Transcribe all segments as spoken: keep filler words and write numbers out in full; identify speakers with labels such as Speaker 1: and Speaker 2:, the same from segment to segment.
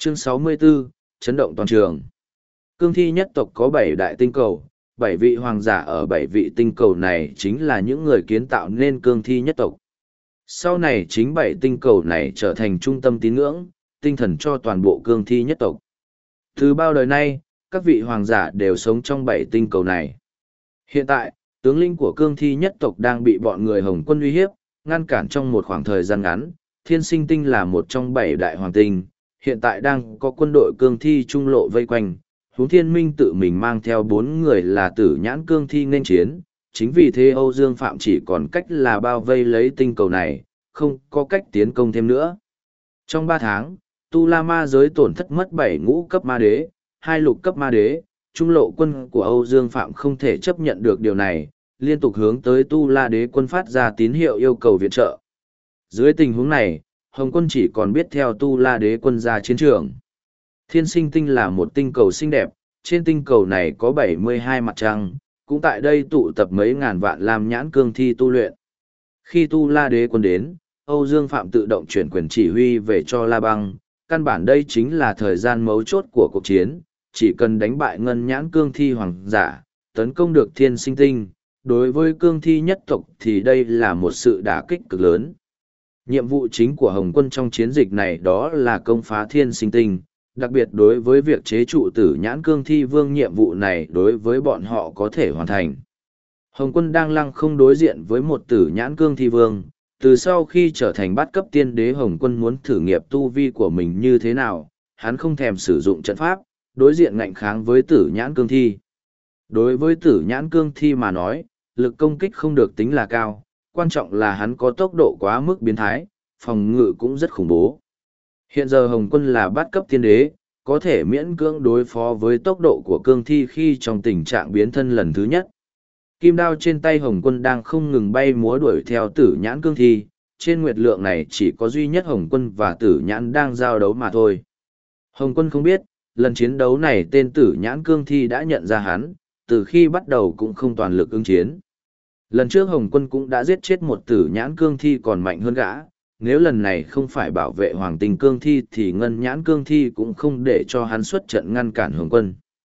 Speaker 1: Chương sáu mươi bốn, chấn động toàn trường. Cương thi nhất tộc có bảy đại tinh cầu, bảy vị hoàng giả ở bảy vị tinh cầu này chính là những người kiến tạo nên cương thi nhất tộc. Sau này chính bảy tinh cầu này trở thành trung tâm tín ngưỡng, tinh thần cho toàn bộ cương thi nhất tộc. Từ bao đời nay, các vị hoàng giả đều sống trong bảy tinh cầu này. Hiện tại, tướng lĩnh của cương thi nhất tộc đang bị bọn người Hồng Quân uy hiếp, ngăn cản trong một khoảng thời gian ngắn. Thiên sinh tinh là một trong bảy đại hoàng tinh, hiện tại đang có quân đội cương thi trung lộ vây quanh. Huống Thiên Minh tự mình mang theo bốn người là tử nhãn cương thi nên chiến, chính vì thế Âu Dương Phạm chỉ còn cách là bao vây lấy tinh cầu này, không có cách tiến công thêm nữa. Trong ba tháng, Tu La Ma giới tổn thất mất bảy ngũ cấp ma đế, hai lục cấp ma đế, trung lộ quân của Âu Dương Phạm không thể chấp nhận được điều này, liên tục hướng tới Tu La đế quân phát ra tín hiệu yêu cầu viện trợ. Dưới tình huống này, Hồng quân chỉ còn biết theo Tu La đế quân ra chiến trường. Thiên sinh tinh là một tinh cầu xinh đẹp, trên tinh cầu này có bảy mươi hai mặt trăng, cũng tại đây tụ tập mấy ngàn vạn lam nhãn cương thi tu luyện. Khi Tu La đế quân đến, Âu Dương Phạm tự động chuyển quyền chỉ huy về cho La Băng, căn bản đây chính là thời gian mấu chốt của cuộc chiến, chỉ cần đánh bại ngân nhãn cương thi hoàng giả, tấn công được thiên sinh tinh, đối với cương thi nhất tộc thì đây là một sự đả kích cực lớn. Nhiệm vụ chính của Hồng quân trong chiến dịch này đó là công phá thiên sinh tinh, đặc biệt đối với việc chế trụ tử nhãn cương thi vương nhiệm vụ này đối với bọn họ có thể hoàn thành. Hồng quân đang lăng không đối diện với một tử nhãn cương thi vương, từ sau khi trở thành bát cấp tiên đế Hồng quân muốn thử nghiệm tu vi của mình như thế nào, hắn không thèm sử dụng trận pháp, đối diện ngạnh kháng với tử nhãn cương thi. Đối với tử nhãn cương thi mà nói, lực công kích không được tính là cao, quan trọng là hắn có tốc độ quá mức biến thái, phòng ngự cũng rất khủng bố. Hiện giờ Hồng quân là bát cấp tiên đế, có thể miễn cưỡng đối phó với tốc độ của cương thi khi trong tình trạng biến thân lần thứ nhất. Kim đao trên tay Hồng quân đang không ngừng bay múa đuổi theo tử nhãn cương thi, trên nguyệt lượng này chỉ có duy nhất Hồng quân và tử nhãn đang giao đấu mà thôi. Hồng quân không biết, lần chiến đấu này tên tử nhãn cương thi đã nhận ra hắn, từ khi bắt đầu cũng không toàn lực ứng chiến. Lần trước Hồng quân cũng đã giết chết một tử nhãn cương thi còn mạnh hơn gã, nếu lần này không phải bảo vệ hoàng tinh cương thi thì ngân nhãn cương thi cũng không để cho hắn xuất trận ngăn cản Hồng quân.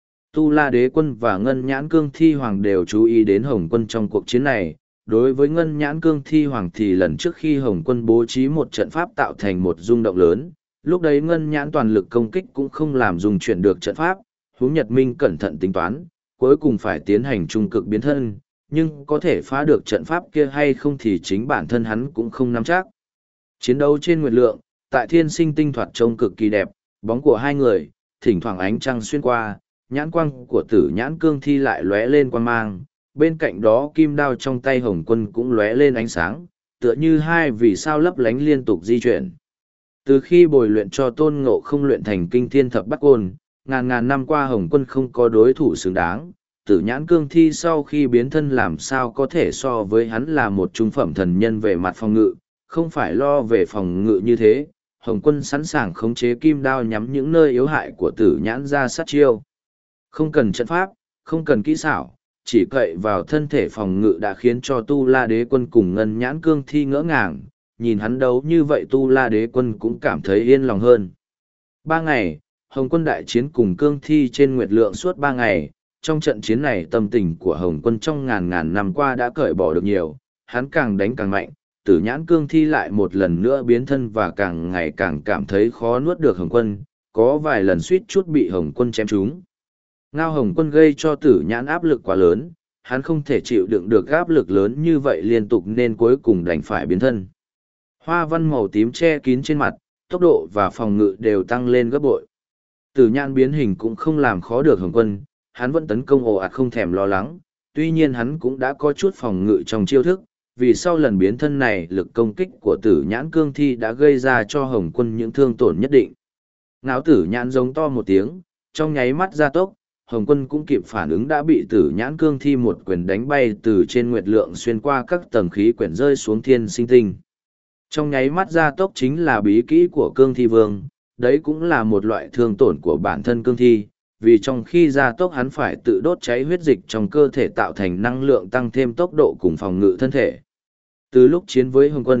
Speaker 1: Tu La đế quân và ngân nhãn cương thi hoàng đều chú ý đến Hồng quân trong cuộc chiến này. Đối với ngân nhãn cương thi hoàng thì lần trước khi Hồng quân bố trí một trận pháp tạo thành một rung động lớn, lúc đấy ngân nhãn toàn lực công kích cũng không làm dùng chuyển được trận pháp, huống Nhật Minh cẩn thận tính toán, cuối cùng phải tiến hành trung cực biến thân, nhưng có thể phá được trận pháp kia hay không thì chính bản thân hắn cũng không nắm chắc. Chiến đấu trên nguyệt lượng, tại thiên sinh tinh thoạt trông cực kỳ đẹp, bóng của hai người, thỉnh thoảng ánh trăng xuyên qua, nhãn quang của tử nhãn cương thi lại lóe lên quang mang, bên cạnh đó kim đao trong tay Hồng quân cũng lóe lên ánh sáng, tựa như hai vì sao lấp lánh liên tục di chuyển. Từ khi bồi luyện cho Tôn Ngộ Không luyện thành kinh thiên thập bát côn, ngàn ngàn năm qua Hồng quân không có đối thủ xứng đáng, tử nhãn cương thi sau khi biến thân làm sao có thể so với hắn là một trung phẩm thần nhân về mặt phòng ngự, không phải lo về phòng ngự như thế, Hồng quân sẵn sàng khống chế kim đao nhắm những nơi yếu hại của tử nhãn ra sát chiêu. Không cần trận pháp, không cần kỹ xảo, chỉ cậy vào thân thể phòng ngự đã khiến cho Tu La đế quân cùng ngân nhãn cương thi ngỡ ngàng, nhìn hắn đấu như vậy Tu La đế quân cũng cảm thấy yên lòng hơn. Ba ngày, Hồng quân đại chiến cùng cương thi trên nguyệt lượng suốt ba ngày, trong trận chiến này tâm tình của Hồng quân trong ngàn ngàn năm qua đã cởi bỏ được nhiều, hắn càng đánh càng mạnh, tử nhãn cương thi lại một lần nữa biến thân và càng ngày càng cảm thấy khó nuốt được Hồng quân, có vài lần suýt chút bị Hồng quân chém trúng. Ngao Hồng quân gây cho tử nhãn áp lực quá lớn, hắn không thể chịu đựng được áp lực lớn như vậy liên tục nên cuối cùng đành phải biến thân. Hoa văn màu tím che kín trên mặt, tốc độ và phòng ngự đều tăng lên gấp bội. Tử nhãn biến hình cũng không làm khó được Hồng quân, hắn vẫn tấn công ồ ạt không thèm lo lắng, tuy nhiên hắn cũng đã có chút phòng ngự trong chiêu thức, vì sau lần biến thân này lực công kích của tử nhãn cương thi đã gây ra cho Hồng quân những thương tổn nhất định. Ngáo tử nhãn giống to một tiếng, trong nháy mắt gia tốc, Hồng quân cũng kịp phản ứng đã bị tử nhãn cương thi một quyền đánh bay từ trên nguyệt lượng xuyên qua các tầng khí quyển rơi xuống thiên sinh tinh. Trong nháy mắt gia tốc chính là bí kỹ của cương thi vương, đấy cũng là một loại thương tổn của bản thân cương thi, vì trong khi gia tốc hắn phải tự đốt cháy huyết dịch trong cơ thể tạo thành năng lượng tăng thêm tốc độ cùng phòng ngự thân thể. Từ lúc chiến với Hồng quân,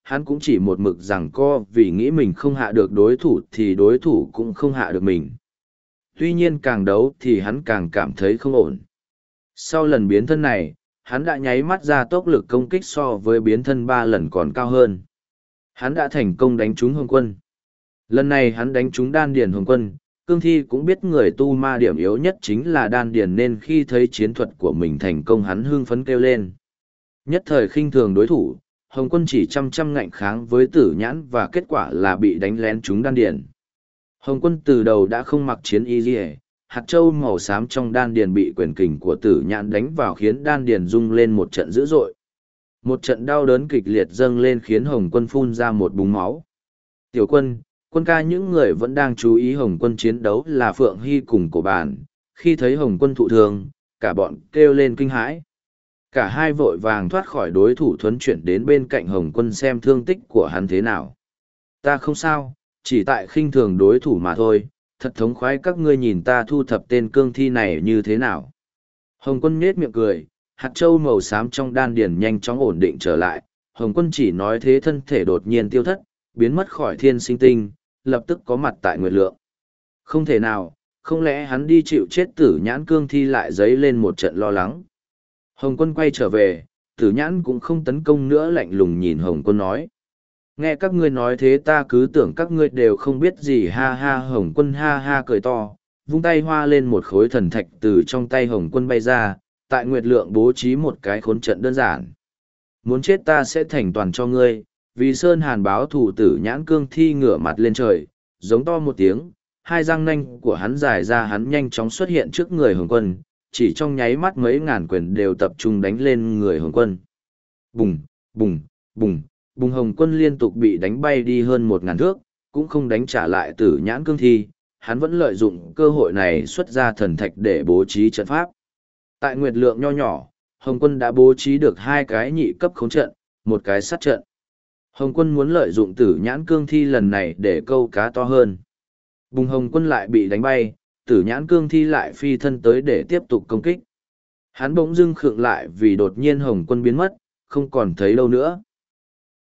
Speaker 1: hắn cũng chỉ một mực rằng co vì nghĩ mình không hạ được đối thủ thì đối thủ cũng không hạ được mình. Tuy nhiên càng đấu thì hắn càng cảm thấy không ổn. Sau lần biến thân này, hắn đã nháy mắt ra tốc lực công kích so với biến thân ba lần còn cao hơn. Hắn đã thành công đánh trúng Hồng Quân. Lần này hắn đánh trúng đan điền Hồng Quân, Cương Thi cũng biết người tu ma điểm yếu nhất chính là đan điền nên khi thấy chiến thuật của mình thành công hắn hưng phấn kêu lên. Nhất thời khinh thường đối thủ, Hồng Quân chỉ chăm chăm ngạnh kháng với Tử Nhãn và kết quả là bị đánh lén trúng đan điền. Hồng Quân từ đầu đã không mặc chiến y gì, hạt châu màu xám trong đan điền bị quyền kình của Tử Nhãn đánh vào khiến đan điền rung lên một trận dữ dội. Một trận đau đớn kịch liệt dâng lên khiến Hồng Quân phun ra một búng máu. Tiểu Quân, Quân ca, những người vẫn đang chú ý Hồng Quân chiến đấu là Phượng Hy cùng Cổ Bản. Khi thấy Hồng Quân thụ thương, cả bọn kêu lên kinh hãi. Cả hai vội vàng thoát khỏi đối thủ thuấn chuyển đến bên cạnh Hồng Quân xem thương tích của hắn thế nào. Ta không sao, chỉ tại khinh thường đối thủ mà thôi, thật thống khoái các ngươi nhìn ta thu thập tên cương thi này như thế nào. Hồng Quân nhếch miệng cười, hạt châu màu xám trong đan điền nhanh chóng ổn định trở lại. Hồng Quân chỉ nói thế thân thể đột nhiên tiêu thất, biến mất khỏi thiên sinh tinh, lập tức có mặt tại Nguyệt Lượng. Không thể nào, không lẽ hắn đi chịu chết Tử Nhãn cương thi lại dấy lên một trận lo lắng. Hồng Quân quay trở về, Tử Nhãn cũng không tấn công nữa, lạnh lùng nhìn Hồng Quân nói. Nghe các ngươi nói thế ta cứ tưởng các ngươi đều không biết gì, ha ha. Hồng Quân ha ha cười to, vung tay hoa lên một khối thần thạch từ trong tay Hồng Quân bay ra, tại Nguyệt Lượng bố trí một cái khốn trận đơn giản. Muốn chết ta sẽ thành toàn cho ngươi. Vì Sơn Hàn báo thù, Tử Nhãn cương thi ngửa mặt lên trời, giống to một tiếng, hai răng nanh của hắn dài ra, hắn nhanh chóng xuất hiện trước người Hồng Quân, chỉ trong nháy mắt mấy ngàn quyền đều tập trung đánh lên người Hồng Quân. Bùng, bùng, bùng, bùng. Hồng Quân liên tục bị đánh bay đi hơn một ngàn thước, cũng không đánh trả lại Tử Nhãn cương thi, hắn vẫn lợi dụng cơ hội này xuất ra thần thạch để bố trí trận pháp. Tại Nguyệt Lượng nho nhỏ, Hồng Quân đã bố trí được hai cái nhị cấp khống trận, một cái sát trận. Hồng Quân muốn lợi dụng Tử Nhãn cương thi lần này để câu cá to hơn. Bùng. Hồng Quân lại bị đánh bay, Tử Nhãn cương thi lại phi thân tới để tiếp tục công kích. Hắn bỗng dưng khựng lại vì đột nhiên Hồng Quân biến mất, không còn thấy đâu nữa.